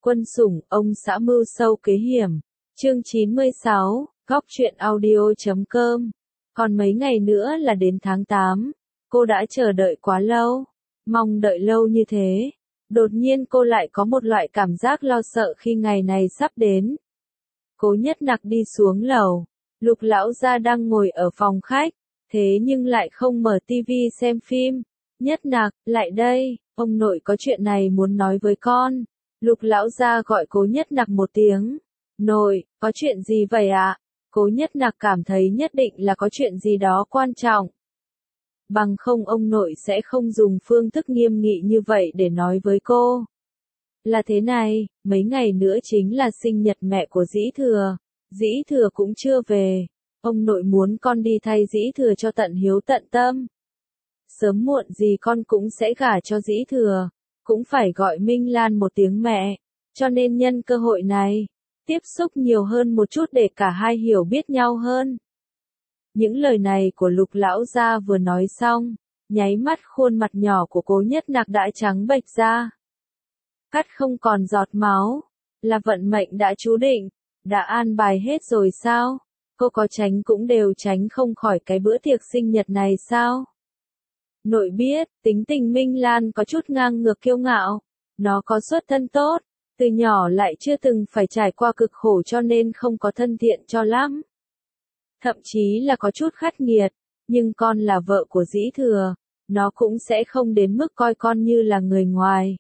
Quân sủng, ông xã mưu sâu kế hiểm. Chương 96, Góc truyện audio.com. Còn mấy ngày nữa là đến tháng 8. Cô đã chờ đợi quá lâu. Mong đợi lâu như thế. Đột nhiên cô lại có một loại cảm giác lo sợ khi ngày này sắp đến. Cố Nhất Nặc đi xuống lầu. Lục lão gia đang ngồi ở phòng khách. Thế nhưng lại không mở tivi xem phim. Nhất Nặc, lại đây, ông nội có chuyện này muốn nói với con. Lục lão gia gọi Cố Nhất Nặc một tiếng. Nội, có chuyện gì vậy ạ? Cố Nhất Nặc cảm thấy nhất định là có chuyện gì đó quan trọng. Bằng không ông nội sẽ không dùng phương thức nghiêm nghị như vậy để nói với cô. Là thế này, mấy ngày nữa chính là sinh nhật mẹ của Dĩ Thừa. Dĩ Thừa cũng chưa về. Ông nội muốn con đi thay Dĩ Thừa cho tận hiếu tận tâm. Sớm muộn gì con cũng sẽ gả cho Dĩ Thừa. Cũng phải gọi Minh Lan một tiếng mẹ. Cho nên nhân cơ hội này, tiếp xúc nhiều hơn một chút để cả hai hiểu biết nhau hơn. Những lời này của Lục lão gia vừa nói xong, nháy mắt khuôn mặt nhỏ của Cố Nhất Nặc đã trắng bệch ra. Cắt không còn giọt máu, là vận mệnh đã chú định, đã an bài hết rồi sao? Cô có tránh cũng đều tránh không khỏi cái bữa tiệc sinh nhật này sao? Nội biết, tính tình Minh Lan có chút ngang ngược kiêu ngạo, nó có xuất thân tốt, từ nhỏ lại chưa từng phải trải qua cực khổ cho nên không có thân thiện cho lắm. Thậm chí là có chút khắc nghiệt, nhưng con là vợ của Dĩ Thừa, nó cũng sẽ không đến mức coi con như là người ngoài.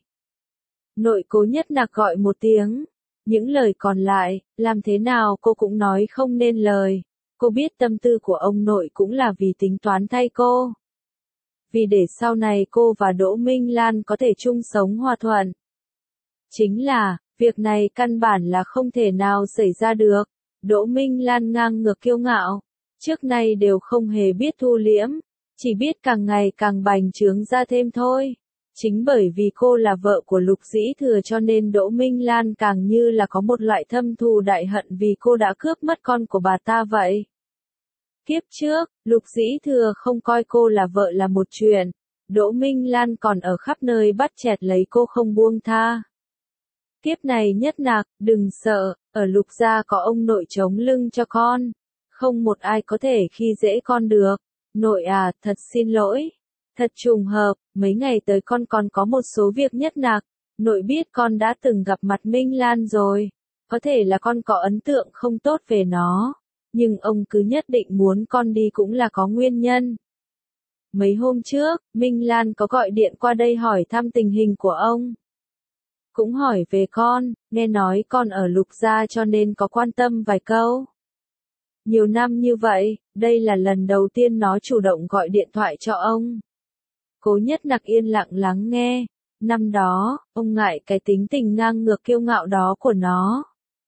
Nội Cố Nhất Nặc gọi một tiếng, những lời còn lại, làm thế nào cô cũng nói không nên lời. Cô biết tâm tư của ông nội cũng là vì tính toán thay cô. Vì để sau này cô và Đỗ Minh Lan có thể chung sống hòa thuận. Chính là, việc này căn bản là không thể nào xảy ra được. Đỗ Minh Lan ngang ngược kiêu ngạo, trước nay đều không hề biết thu liễm, chỉ biết càng ngày càng bành trướng ra thêm thôi. Chính bởi vì cô là vợ của Lục Dĩ Thừa cho nên Đỗ Minh Lan càng như là có một loại thâm thù đại hận vì cô đã cướp mất con của bà ta vậy. Kiếp trước, Lục Dĩ Thừa không coi cô là vợ là một chuyện, Đỗ Minh Lan còn ở khắp nơi bắt chẹt lấy cô không buông tha. Kiếp này Nhất Nặc, đừng sợ, ở Lục gia có ông nội chống lưng cho con. Không một ai có thể khi dễ con được. Nội à, thật xin lỗi. Thật trùng hợp, mấy ngày tới con còn có một số việc Nhất Nặc. Nội biết con đã từng gặp mặt Minh Lan rồi. Có thể là con có ấn tượng không tốt về nó. Nhưng ông cứ nhất định muốn con đi cũng là có nguyên nhân. Mấy hôm trước, Minh Lan có gọi điện qua đây hỏi thăm tình hình của ông. Cũng hỏi về con, nghe nói con ở Lục gia cho nên có quan tâm vài câu. Nhiều năm như vậy, đây là lần đầu tiên nó chủ động gọi điện thoại cho ông. Cố Nhất Nặc yên lặng lắng nghe. Năm đó, ông ngại cái tính tình ngang ngược kiêu ngạo đó của nó.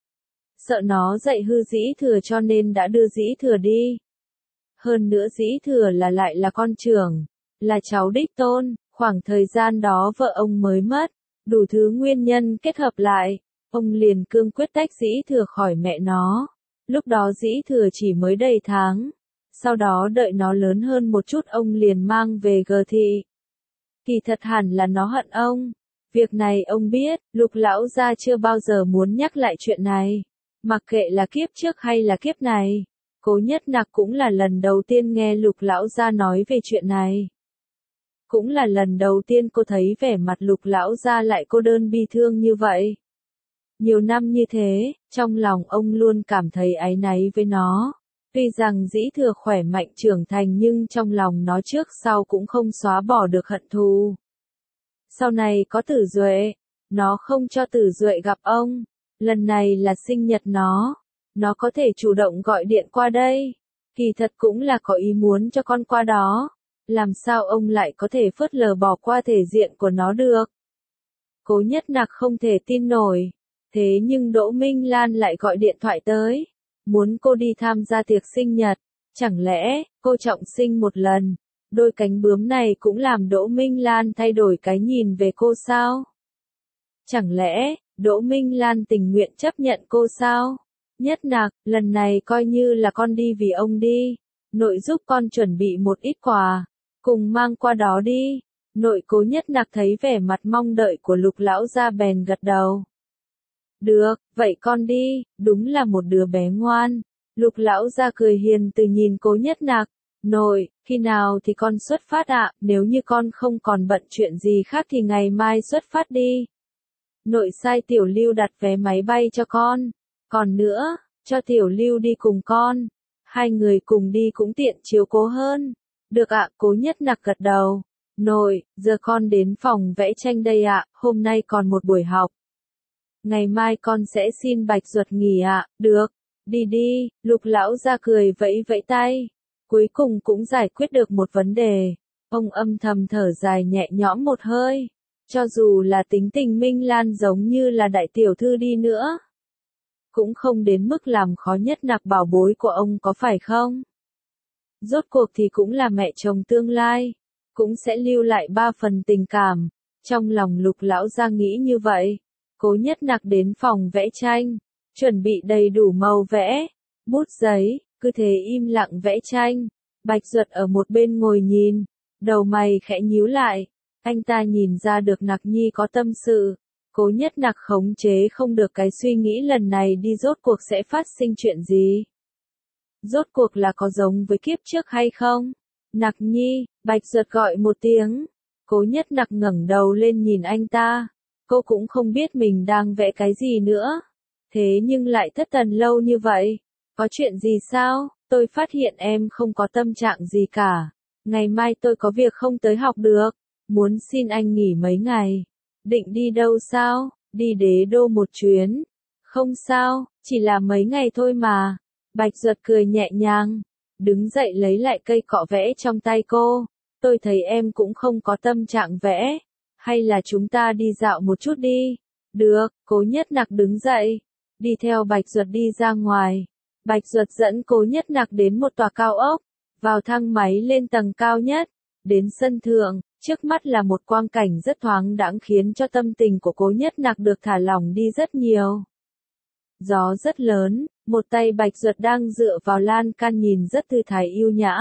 Sợ nó dạy hư Dĩ Thừa cho nên đã đưa Dĩ Thừa đi. Hơn nữa Dĩ Thừa lại là con trưởng, là cháu đích tôn, khoảng thời gian đó vợ ông mới mất. Đủ thứ nguyên nhân kết hợp lại, ông liền cương quyết tách Dĩ Thừa khỏi mẹ nó. Lúc đó Dĩ Thừa chỉ mới đầy tháng. Sau đó đợi nó lớn hơn một chút ông liền mang về G thị. Kỳ thật hẳn là nó hận ông. Việc này ông biết, Lục lão gia chưa bao giờ muốn nhắc lại chuyện này. Mặc kệ là kiếp trước hay là kiếp này. Cố Nhất Nặc cũng là lần đầu tiên nghe Lục lão gia nói về chuyện này. Cũng là lần đầu tiên cô thấy vẻ mặt Lục lão gia lại cô đơn bi thương như vậy. Nhiều năm như thế, trong lòng ông luôn cảm thấy áy náy với nó. Tuy rằng Dĩ Thừa khỏe mạnh trưởng thành nhưng trong lòng nó trước sau cũng không xóa bỏ được hận thù. Sau này có Tử Duệ, nó không cho Tử Duệ gặp ông. Lần này là sinh nhật nó có thể chủ động gọi điện qua đây. Kỳ thật cũng là có ý muốn cho con qua đó. Làm sao ông lại có thể phớt lờ bỏ qua thể diện của nó được? Cố Nhất Nặc không thể tin nổi. Thế nhưng Đỗ Minh Lan lại gọi điện thoại tới. Muốn cô đi tham gia tiệc sinh nhật. Chẳng lẽ, cô trọng sinh một lần. Đôi cánh bướm này cũng làm Đỗ Minh Lan thay đổi cái nhìn về cô sao? Chẳng lẽ, Đỗ Minh Lan tình nguyện chấp nhận cô sao? Nhất Nặc, lần này coi như là con đi vì ông đi. Nội giúp con chuẩn bị một ít quà. Cùng mang qua đó đi. Nội Cố Nhất Nặc thấy vẻ mặt mong đợi của Lục lão gia bèn gật đầu. Được, vậy con đi, đúng là một đứa bé ngoan. Lục lão gia cười hiền từ nhìn Cố Nhất Nặc. Nội, khi nào thì con xuất phát ạ, nếu như con không còn bận chuyện gì khác thì ngày mai xuất phát đi. Nội sai Tiểu Lưu đặt vé máy bay cho con. Còn nữa, cho Tiểu Lưu đi cùng con. Hai người cùng đi cũng tiện chiếu cố hơn. Được ạ, Cố Nhất Nặc gật đầu. Nội, giờ con đến phòng vẽ tranh đây ạ, hôm nay còn một buổi học. Ngày mai con sẽ xin Bạch Duật nghỉ ạ, được. Đi đi, Lục lão ra cười vẫy vẫy tay. Cuối cùng cũng giải quyết được một vấn đề. Ông âm thầm thở dài nhẹ nhõm một hơi. Cho dù là tính tình Minh Lan giống như là đại tiểu thư đi nữa, cũng không đến mức làm khó Nhất Nặc bảo bối của ông có phải không? Rốt cuộc thì cũng là mẹ chồng tương lai, cũng sẽ lưu lại 3 phần tình cảm. Trong lòng Lục lão ra nghĩ như vậy. Cố Nhất Nặc đến phòng vẽ tranh, chuẩn bị đầy đủ màu vẽ, bút giấy, cứ thế im lặng vẽ tranh. Bạch Duật ở một bên ngồi nhìn, đầu mày khẽ nhíu lại. Anh ta nhìn ra được Nặc Nhi có tâm sự. Cố Nhất Nặc khống chế không được cái suy nghĩ lần này đi rốt cuộc sẽ phát sinh chuyện gì. Rốt cuộc là có giống với kiếp trước hay không? Nặc Nhi, Bạch Duật gọi một tiếng. Cố Nhất Nặc ngẩng đầu lên nhìn anh ta. Cô cũng không biết mình đang vẽ cái gì nữa. Thế nhưng lại thất thần lâu như vậy. Có chuyện gì sao? Tôi phát hiện em không có tâm trạng gì cả. Ngày mai tôi có việc không tới học được. Muốn xin anh nghỉ mấy ngày. Định đi đâu sao? Đi Đế Đô một chuyến. Không sao, chỉ là mấy ngày thôi mà. Bạch Duật cười nhẹ nhàng. Đứng dậy lấy lại cây cọ vẽ trong tay cô. Tôi thấy em cũng không có tâm trạng vẽ. Hay là chúng ta đi dạo một chút đi? Được, Cố Nhất Nặc đứng dậy. Đi theo Bạch Duật đi ra ngoài. Bạch Duật dẫn Cố Nhất Nặc đến một tòa cao ốc. Vào thang máy lên tầng cao nhất. Đến sân thượng, trước mắt là một quang cảnh rất thoáng đãng khiến cho tâm tình của Cố Nhất Nặc được thả lỏng đi rất nhiều. Gió rất lớn, một tay Bạch Duật đang dựa vào lan can nhìn rất thư thái yêu nhã.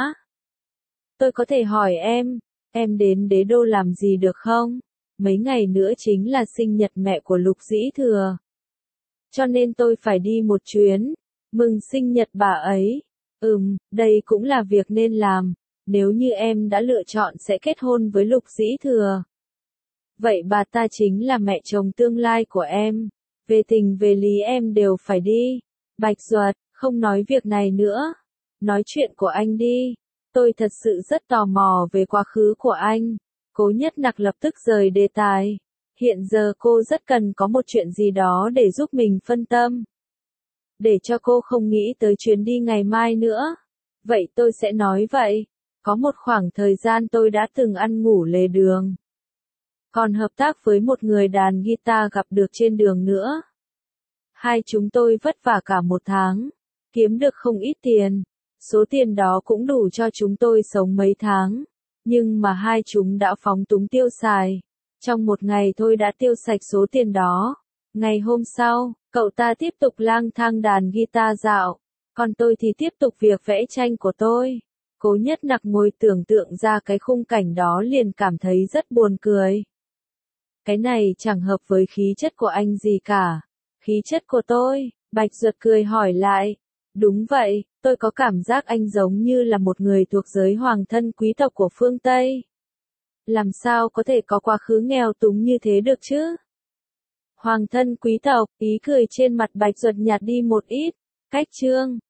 Tôi có thể hỏi em đến Đế Đô làm gì được không? Mấy ngày nữa chính là sinh nhật mẹ của Lục Dĩ Thừa. Cho nên tôi phải đi một chuyến, mừng sinh nhật bà ấy. Đây cũng là việc nên làm, nếu như em đã lựa chọn sẽ kết hôn với Lục Dĩ Thừa. Vậy bà ta chính là mẹ chồng tương lai của em. Về tình về lý em đều phải đi. Bạch Duật, không nói việc này nữa. Nói chuyện của anh đi. Tôi thật sự rất tò mò về quá khứ của anh. Cố Nhất Nặc lập tức rời đề tài. Hiện giờ cô rất cần có một chuyện gì đó để giúp mình phân tâm. Để cho cô không nghĩ tới chuyến đi ngày mai nữa. Vậy tôi sẽ nói vậy. Có một khoảng thời gian tôi đã từng ăn ngủ lề đường. Còn hợp tác với một người đàn guitar gặp được trên đường nữa. Hai chúng tôi vất vả cả một tháng. Kiếm được không ít tiền. Số tiền đó cũng đủ cho chúng tôi sống mấy tháng. Nhưng mà hai chúng đã phóng túng tiêu xài. Trong một ngày thôi đã tiêu sạch số tiền đó. Ngày hôm sau, cậu ta tiếp tục lang thang đàn guitar dạo. Còn tôi thì tiếp tục việc vẽ tranh của tôi. Cố Nhất Nặc ngồi tưởng tượng ra cái khung cảnh đó liền cảm thấy rất buồn cười. Cái này chẳng hợp với khí chất của anh gì cả. Khí chất của tôi, Bạch Duật cười hỏi lại. Đúng vậy, tôi có cảm giác anh giống như là một người thuộc giới hoàng thân quý tộc của phương Tây. Làm sao có thể có quá khứ nghèo túng như thế được chứ? Hoàng thân quý tộc, ý cười trên mặt Bạch Duật nhạt đi một ít. Cách chương